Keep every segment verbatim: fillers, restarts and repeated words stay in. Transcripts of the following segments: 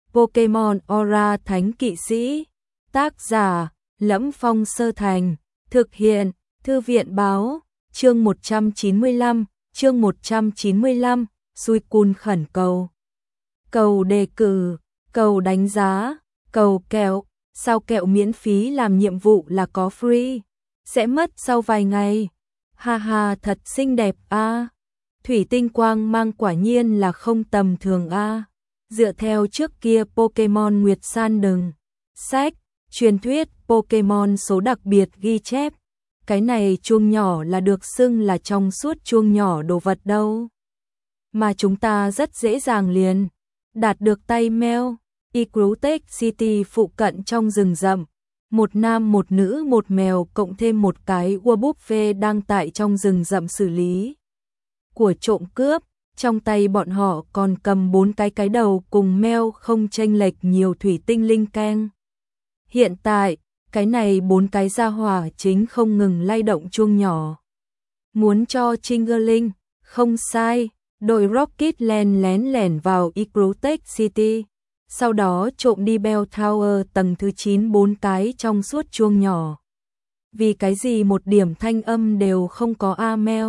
Pokemon Aura Thánh Kỵ Sĩ. Tác giả: Lẫm Phong Sơ Thành. Thực hiện: Thư viện báo. Chương một trăm chín mươi lăm, chương một trăm chín mươi lăm, Suicune khẩn cầu. Cầu đề cử, cầu đánh giá, cầu kẹo, sao kẹo miễn phí làm nhiệm vụ là có free, sẽ mất sau vài ngày. Ha ha, thật xinh đẹp a. À. Thủy tinh quang mang quả nhiên là không tầm thường a. À. Dựa theo trước kia Pokemon Nguyệt San đừng sách, truyền thuyết Pokemon số đặc biệt ghi chép, cái này chuông nhỏ là được xưng là trong suốt chuông nhỏ đồ vật đâu. Mà chúng ta rất dễ dàng liền đạt được tay Mel. Ecruteak City phụ cận trong rừng rậm, một nam một nữ một mèo cộng thêm một cái Wurbuffet đang tại trong rừng rậm xử lý của trộm cướp, trong tay bọn họ còn cầm bốn cái cái đầu cùng Mel không chênh lệch nhiều thủy tinh linh keng. Hiện tại, cái này bốn cái gia hỏa chính không ngừng lay động chuông nhỏ. Muốn cho Chingerling, không sai, đội Rocket len lén lẻn vào Ecruteak City, sau đó trộm đi Bell Tower tầng thứ chín bốn cái trong suốt chuông nhỏ. Vì cái gì một điểm thanh âm đều không có a Mel.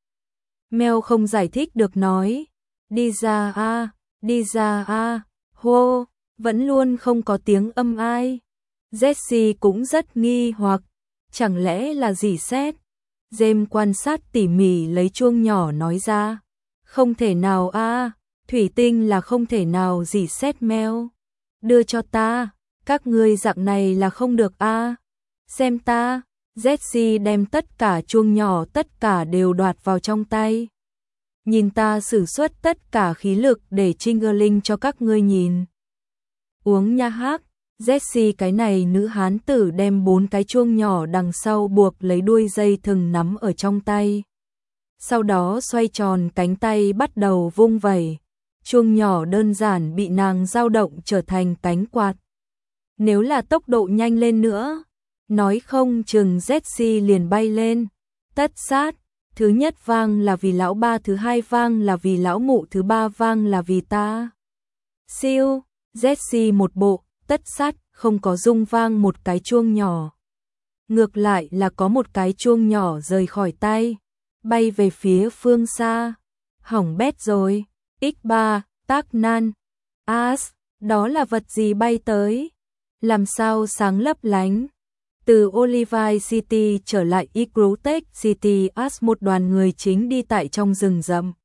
Mel không giải thích được nói, đi ra a, đi ra a, hô, vẫn luôn không có tiếng âm ai. Jessie cũng rất nghi hoặc, chẳng lẽ là rỉ sét? James quan sát tỉ mỉ lấy chuông nhỏ nói ra, không thể nào a, thủy tinh là không thể nào rỉ sét Mel. Đưa cho ta, các ngươi dạng này là không được a. Xem ta, Jessie đem tất cả chuông nhỏ tất cả đều đoạt vào trong tay. Nhìn ta sử xuất tất cả khí lực để Chingerling cho các ngươi nhìn. Uống nha hắc. Jessie cái này nữ hán tử đem bốn cái chuông nhỏ đằng sau buộc lấy đuôi dây thừng nắm ở trong tay. Sau đó xoay tròn cánh tay bắt đầu vung vẩy. Chuông nhỏ đơn giản bị nàng dao động trở thành cánh quạt. Nếu là tốc độ nhanh lên nữa, nói không chừng Jessie liền bay lên. Tất sát, thứ nhất vang là vì lão ba, thứ hai vang là vì lão mụ, thứ ba vang là vì ta. Siêu, Jessie một bộ tất sát, không có rung vang một cái chuông nhỏ. Ngược lại là có một cái chuông nhỏ rời khỏi tay, bay về phía phương xa. Hỏng bét rồi. ích ba, tác nan. As, đó là vật gì bay tới? Làm sao sáng lấp lánh? Từ Olivine City trở lại Ecruteak City, As một đoàn người chính đi tại trong rừng rậm.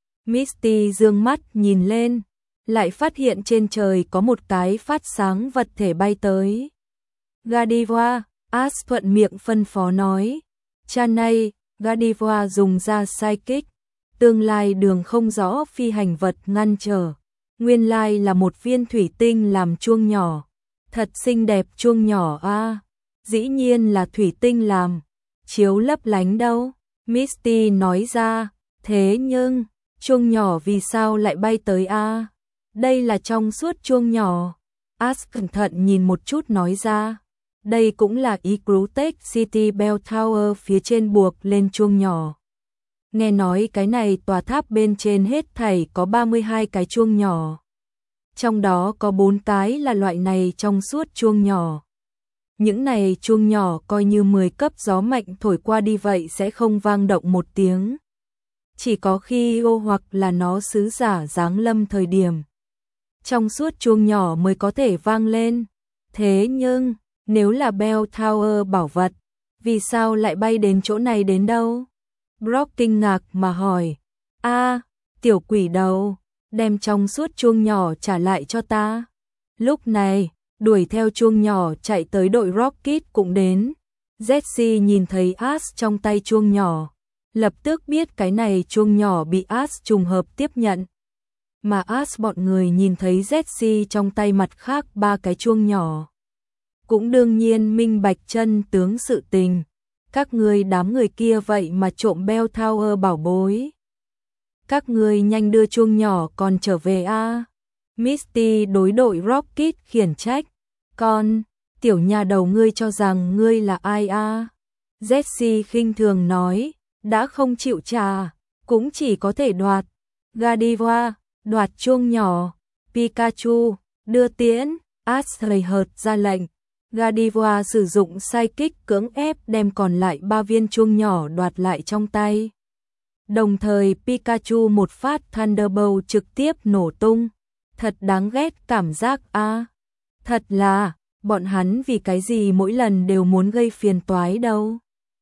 Misty dương mắt nhìn lên, lại phát hiện trên trời có một cái phát sáng vật thể bay tới. Gardevoir, As thuận miệng phân phó nói. Cha này, Gardevoir dùng ra psychic, tương lai đường không rõ phi hành vật ngăn trở. Nguyên lai là một viên thủy tinh làm chuông nhỏ. Thật xinh đẹp chuông nhỏ a. À. Dĩ nhiên là thủy tinh làm, chiếu lấp lánh đâu. Misty nói ra, thế nhưng, chuông nhỏ vì sao lại bay tới a? À? Đây là trong suốt chuông nhỏ. As cẩn thận nhìn một chút nói ra. Đây cũng là Ecruteak City Bell Tower phía trên buộc lên chuông nhỏ. Nghe nói cái này tòa tháp bên trên hết thảy có ba mươi hai cái chuông nhỏ. Trong đó có bốn cái là loại này trong suốt chuông nhỏ. Những này chuông nhỏ coi như mười cấp gió mạnh thổi qua đi vậy sẽ không vang động một tiếng. Chỉ có khi ô hoặc là nó sứ giả giáng lâm thời điểm. Trong suốt chuông nhỏ mới có thể vang lên. Thế nhưng, nếu là Bell Tower bảo vật, vì sao lại bay đến chỗ này đến đâu? Brock kinh ngạc mà hỏi. A, tiểu quỷ đầu, đem trong suốt chuông nhỏ trả lại cho ta. Lúc này, đuổi theo chuông nhỏ chạy tới đội Rocket cũng đến. Jessie nhìn thấy As trong tay chuông nhỏ, lập tức biết cái này chuông nhỏ bị As trùng hợp tiếp nhận. Mà As bọn người nhìn thấy Jessie trong tay mặt khác ba cái chuông nhỏ, cũng đương nhiên minh bạch chân tướng sự tình. Các ngươi đám người kia vậy mà trộm Bell Tower bảo bối. Các ngươi nhanh đưa chuông nhỏ còn trở về a. À? Misty đối đội Rocket khiển trách. Con, tiểu nhà đầu ngươi cho rằng ngươi là ai a? À? Jessie khinh thường nói, đã không chịu trả, cũng chỉ có thể đoạt. Gardevoir, đoạt chuông nhỏ. Pikachu, Đưa tiễn, Ashley hợt ra lệnh. Gardevoir sử dụng sai kích cưỡng ép đem còn lại ba viên chuông nhỏ đoạt lại trong tay. Đồng thời Pikachu một phát Thunderbolt trực tiếp nổ tung. Thật đáng ghét cảm giác a. À. Thật là, bọn hắn vì cái gì mỗi lần đều muốn gây phiền toái đâu.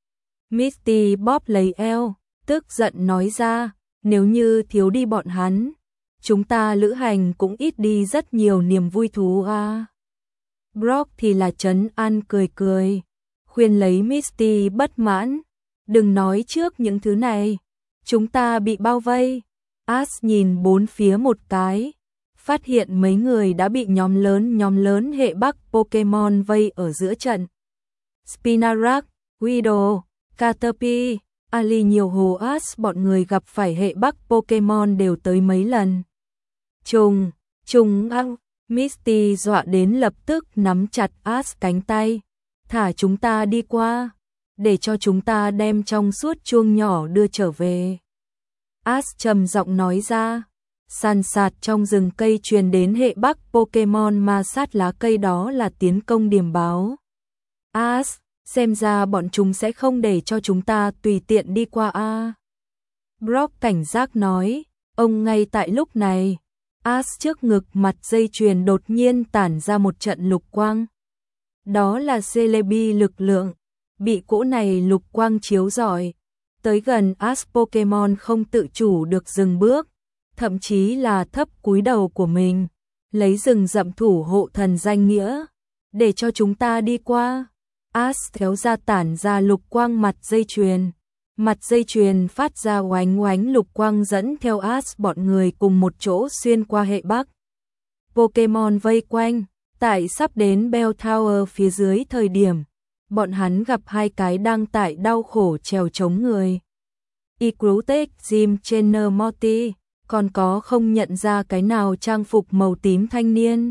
Misty bóp lấy eo, tức giận nói ra, nếu như thiếu đi bọn hắn, chúng ta lữ hành cũng ít đi rất nhiều niềm vui thú a. À. Brock thì là trấn an cười cười, khuyên lấy Misty bất mãn, đừng nói trước những thứ này, chúng ta bị bao vây. Ash nhìn bốn phía một cái, phát hiện mấy người đã bị nhóm lớn nhóm lớn hệ Bắc Pokemon vây ở giữa trận. Spinarak, Weedle, Caterpie, Ali nhiều hồ Ash bọn người gặp phải hệ Bắc Pokemon đều tới mấy lần. Trùng, trùng ăng, Misty dọa đến lập tức nắm chặt Ash cánh tay, thả chúng ta đi qua, để cho chúng ta đem trong suốt chuông nhỏ đưa trở về. Ash trầm giọng nói ra, sàn sạt trong rừng cây truyền đến hệ Bắc Pokemon ma sát lá cây đó là tiến công điềm báo. Ash, xem ra bọn chúng sẽ không để cho chúng ta tùy tiện đi qua a. À. Brock cảnh giác nói, ông ngay tại lúc này, Ash trước ngực mặt dây chuyền đột nhiên tản ra một trận lục quang. Đó là Celebi lực lượng, bị cỗ này lục quang chiếu rọi, tới gần Ash Pokemon không tự chủ được dừng bước, thậm chí là thấp cúi đầu của mình, lấy rừng rậm thủ hộ thần danh nghĩa, để cho chúng ta đi qua. Ash kéo ra tản ra lục quang mặt dây chuyền, mặt dây chuyền phát ra oánh oánh lục quang dẫn theo Ash bọn người cùng một chỗ xuyên qua hệ Bắc. Pokemon vây quanh, tại sắp đến Bell Tower phía dưới thời điểm, bọn hắn gặp hai cái đang tại đau khổ trèo chống người. Icrutech, Jim Trainer Morty, còn có không nhận ra cái nào trang phục màu tím thanh niên.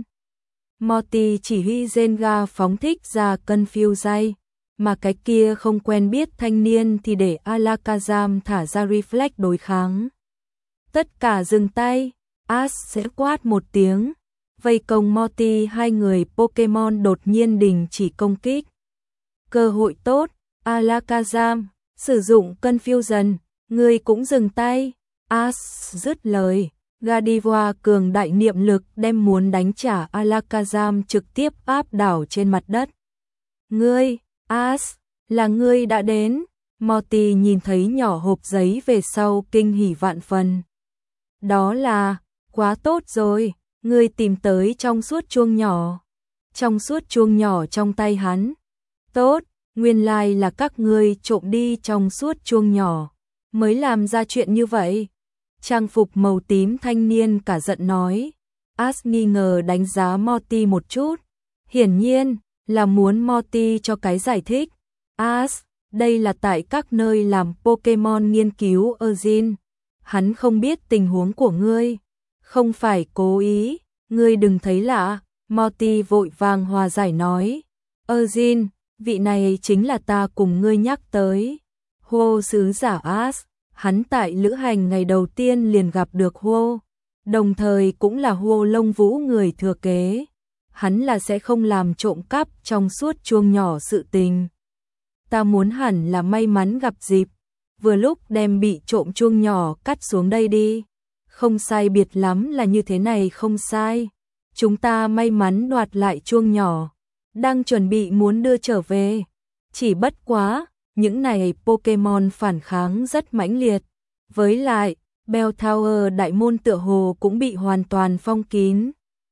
Morty chỉ huy Zenga phóng thích ra Confuse, mà cái kia không quen biết thanh niên thì để Alakazam thả ra Reflect đối kháng. Tất cả dừng tay, Ash sẽ quát một tiếng, vây công Morty. Hai người Pokemon đột nhiên đình chỉ công kích. Cơ hội tốt, Alakazam, sử dụng Confusion, người cũng dừng tay. Ash dứt lời, Gardevoir cường đại niệm lực đem muốn đánh trả Alakazam trực tiếp áp đảo trên mặt đất. Ngươi, Ash, là ngươi đã đến. Morty nhìn thấy nhỏ hộp giấy về sau kinh hỉ vạn phần. Đó là, quá tốt rồi, ngươi tìm tới trong suốt chuông nhỏ. Trong suốt chuông nhỏ trong tay hắn. Tốt, nguyên lai là các ngươi trộm đi trong suốt chuông nhỏ, mới làm ra chuyện như vậy. Trang phục màu tím thanh niên cả giận nói. Ash nghi ngờ đánh giá Morty một chút, hiển nhiên là muốn Morty cho cái giải thích. Ash, đây là tại các nơi làm Pokemon nghiên cứu Eugene, hắn không biết tình huống của ngươi, không phải cố ý, ngươi đừng thấy lạ. Morty vội vàng hòa giải nói, Eugene, vị này chính là ta cùng ngươi nhắc tới. Hô sứ giả Ash, hắn tại lữ hành ngày đầu tiên liền gặp được Hô, đồng thời cũng là Hô Lông Vũ người thừa kế. Hắn là sẽ không làm trộm cắp trong suốt chuông nhỏ sự tình. Ta muốn hẳn là may mắn gặp dịp, vừa lúc đem bị trộm chuông nhỏ cắt xuống đây đi. Không sai biệt lắm là như thế này không sai. Chúng ta may mắn đoạt lại chuông nhỏ, đang chuẩn bị muốn đưa trở về. Chỉ bất quá, những này Pokemon phản kháng rất mãnh liệt. Với lại, Bell Tower đại môn tựa hồ cũng bị hoàn toàn phong kín.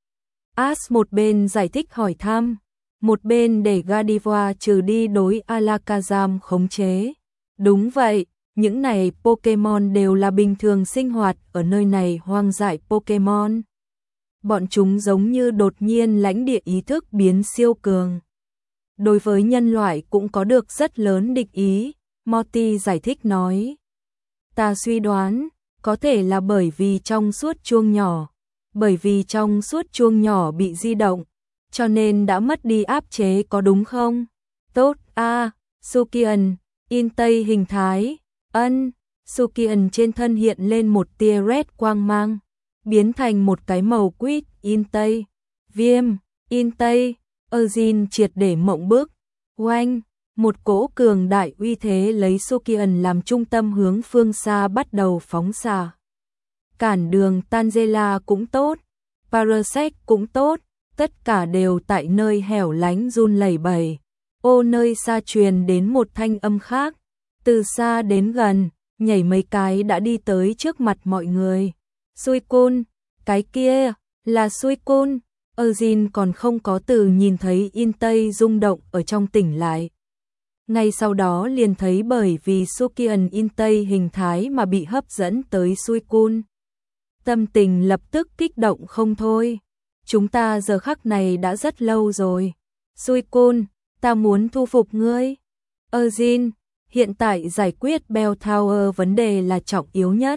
Ash một bên giải thích hỏi thăm, một bên để Gardevoir trừ đi đối Alakazam khống chế. Đúng vậy, những này Pokemon đều là bình thường sinh hoạt ở nơi này hoang dại Pokemon. Bọn chúng giống như đột nhiên lãnh địa ý thức biến siêu cường. Đối với nhân loại cũng có được rất lớn địch ý, Morty giải thích nói. Ta suy đoán, có thể là bởi vì trong suốt chuông nhỏ, bởi vì trong suốt chuông nhỏ bị di động, cho nên đã mất đi áp chế có đúng không? Tốt a, à, Sukian, in tây hình thái, ân, Sukian trên thân hiện lên một tia red quang mang, biến thành một cái màu quýt in tây. Viêm, In Tây, Eugene triệt để mộng bức. Oanh, một cỗ cường đại uy thế lấy Sukian làm trung tâm hướng phương xa bắt đầu phóng xạ. Cản đường Tangela cũng tốt, Parasect cũng tốt, tất cả đều tại nơi hẻo lánh run lẩy bẩy. Ô nơi xa truyền đến một thanh âm khác, từ xa đến gần, nhảy mấy cái đã đi tới trước mặt mọi người. Suicune, cái kia, là Suicune. Eugene còn không có từ nhìn thấy In Tây rung động ở trong tỉnh lại. Ngay sau đó liền thấy bởi vì Sukian In Tây hình thái mà bị hấp dẫn tới Suicune. Tâm tình lập tức kích động không thôi. Chúng ta giờ khắc này đã rất lâu rồi. Suicune, ta muốn thu phục ngươi. Eugene, hiện tại giải quyết Bell Tower vấn đề là trọng yếu nhất.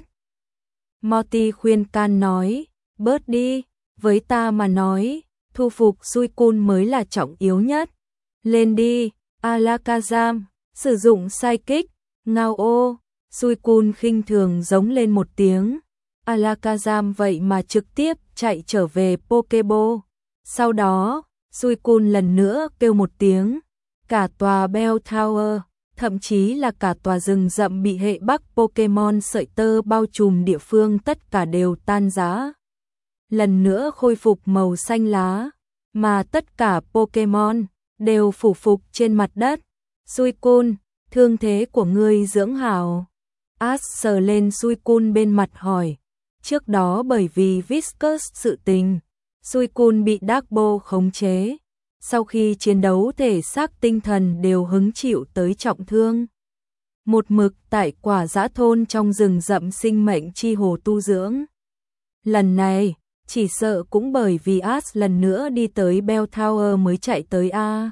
Morty khuyên can nói, bớt đi, với ta mà nói, thu phục Suicune mới là trọng yếu nhất. Lên đi, Alakazam, sử dụng Psychic, ngao ô. Suicune khinh thường giống lên một tiếng. Alakazam vậy mà trực tiếp chạy trở về Pokeball. Sau đó, Suicune lần nữa kêu một tiếng. Cả tòa Bell Tower, thậm chí là cả tòa rừng rậm bị hệ bắc Pokemon sợi tơ bao trùm địa phương tất cả đều tan rã. Lần nữa khôi phục màu xanh lá, mà tất cả Pokemon đều phủ phục trên mặt đất. Suicune, thương thế của ngươi dưỡng hảo. Ash sờ lên Suicune bên mặt hỏi. Trước đó bởi vì Viscous sự tình, Suicune bị Darkbo khống chế. Sau khi chiến đấu thể xác tinh thần đều hứng chịu tới trọng thương. Một mực tại quả dã thôn trong rừng rậm sinh mệnh chi hồ tu dưỡng. Lần này, chỉ sợ cũng bởi vì Ash lần nữa đi tới Bell Tower mới chạy tới A.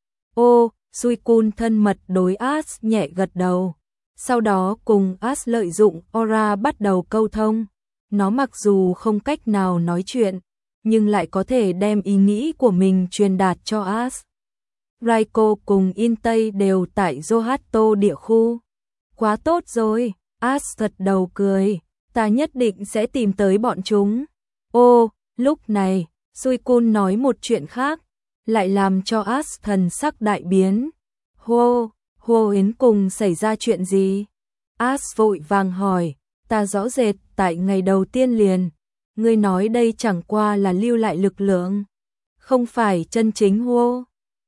Ô, Suicune thân mật đối Ash nhẹ gật đầu. Sau đó cùng Ash lợi dụng Aura bắt đầu câu thông. Nó mặc dù không cách nào nói chuyện, nhưng lại có thể đem ý nghĩ của mình truyền đạt cho Ash. Raikou cùng In Tây đều tại Johto địa khu. Quá tốt rồi, Ash gật đầu cười, ta nhất định sẽ tìm tới bọn chúng. Ô, lúc này, Suicune nói một chuyện khác, lại làm cho Ash thần sắc đại biến. Hô, hô Yến cùng xảy ra chuyện gì? Ash vội vàng hỏi, ta rõ rệt tại ngày đầu tiên liền. Ngươi nói đây chẳng qua là lưu lại lực lượng, không phải chân chính hô.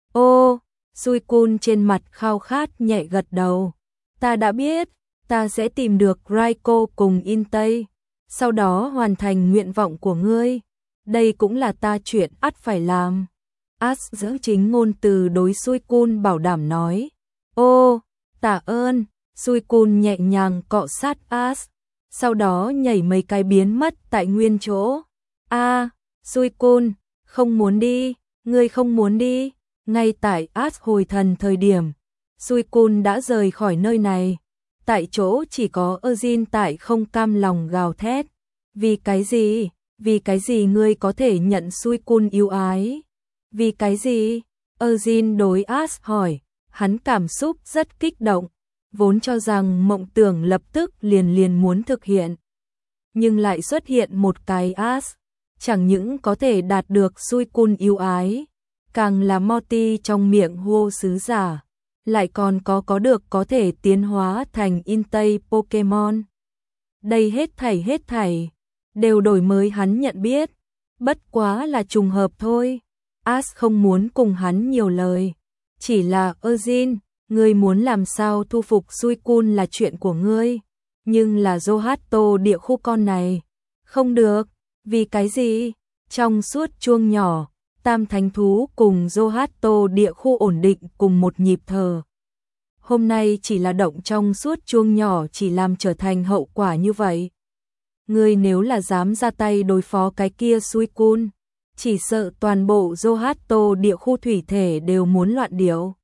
Ô, Suicune trên mặt khao khát nhẹ gật đầu. Ta đã biết, ta sẽ tìm được Raikou cùng In Tây, sau đó hoàn thành nguyện vọng của ngươi. Đây cũng là ta chuyện ắt phải làm. Ash giữ chính ngôn từ đối Suicune bảo đảm nói. Ô, tạ ơn. Suicune nhẹ nhàng cọ sát Ash, sau đó nhảy mấy cái biến mất tại nguyên chỗ. A, à, Suicune, không muốn đi, ngươi không muốn đi. Ngay tại Ash hồi thần thời điểm, Suicune đã rời khỏi nơi này. Tại chỗ chỉ có Eugene tại không cam lòng gào thét. Vì cái gì? Vì cái gì ngươi có thể nhận Suicune yêu ái? Vì cái gì? Eugene đối Ash hỏi, hắn cảm xúc rất kích động, vốn cho rằng mộng tưởng lập tức liền liền muốn thực hiện. Nhưng lại xuất hiện một cái Ash, chẳng những có thể đạt được Suicune yêu ái, càng là Morty trong miệng hô sứ giả, lại còn có có được có thể tiến hóa thành In Tây Pokemon. Đây hết thảy hết thảy, đều đổi mới hắn nhận biết, bất quá là trùng hợp thôi. Ash không muốn cùng hắn nhiều lời, chỉ là Eugene, ngươi muốn làm sao thu phục Suicune là chuyện của ngươi, nhưng là Johto địa khu con này, không được. Vì cái gì? Trong suốt chuông nhỏ, Tam Thánh Thú cùng Johto địa khu ổn định cùng một nhịp thở. Hôm nay chỉ là động trong suốt chuông nhỏ chỉ làm trở thành hậu quả như vậy. Ngươi nếu là dám ra tay đối phó cái kia Suicune, chỉ sợ toàn bộ Johto địa khu thủy thể đều muốn loạn điệu.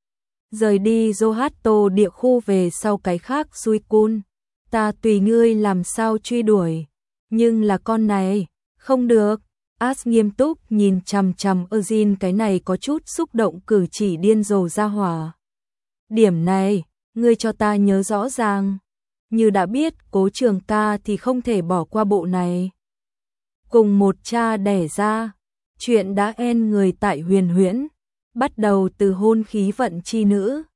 Rời đi Johto địa khu về sau cái khác Suicune, ta tùy ngươi làm sao truy đuổi, nhưng là con này, không được. Ash nghiêm túc nhìn chằm chằm Eugene cái này có chút xúc động cử chỉ điên rồ ra hỏa. Điểm này, ngươi cho ta nhớ rõ ràng. Như đã biết Cố Trường Ca thì không thể bỏ qua bộ này. Cùng một cha đẻ ra, Chuyện đã end người tại Huyền Huyễn, bắt đầu từ hôn khí vận chi nữ.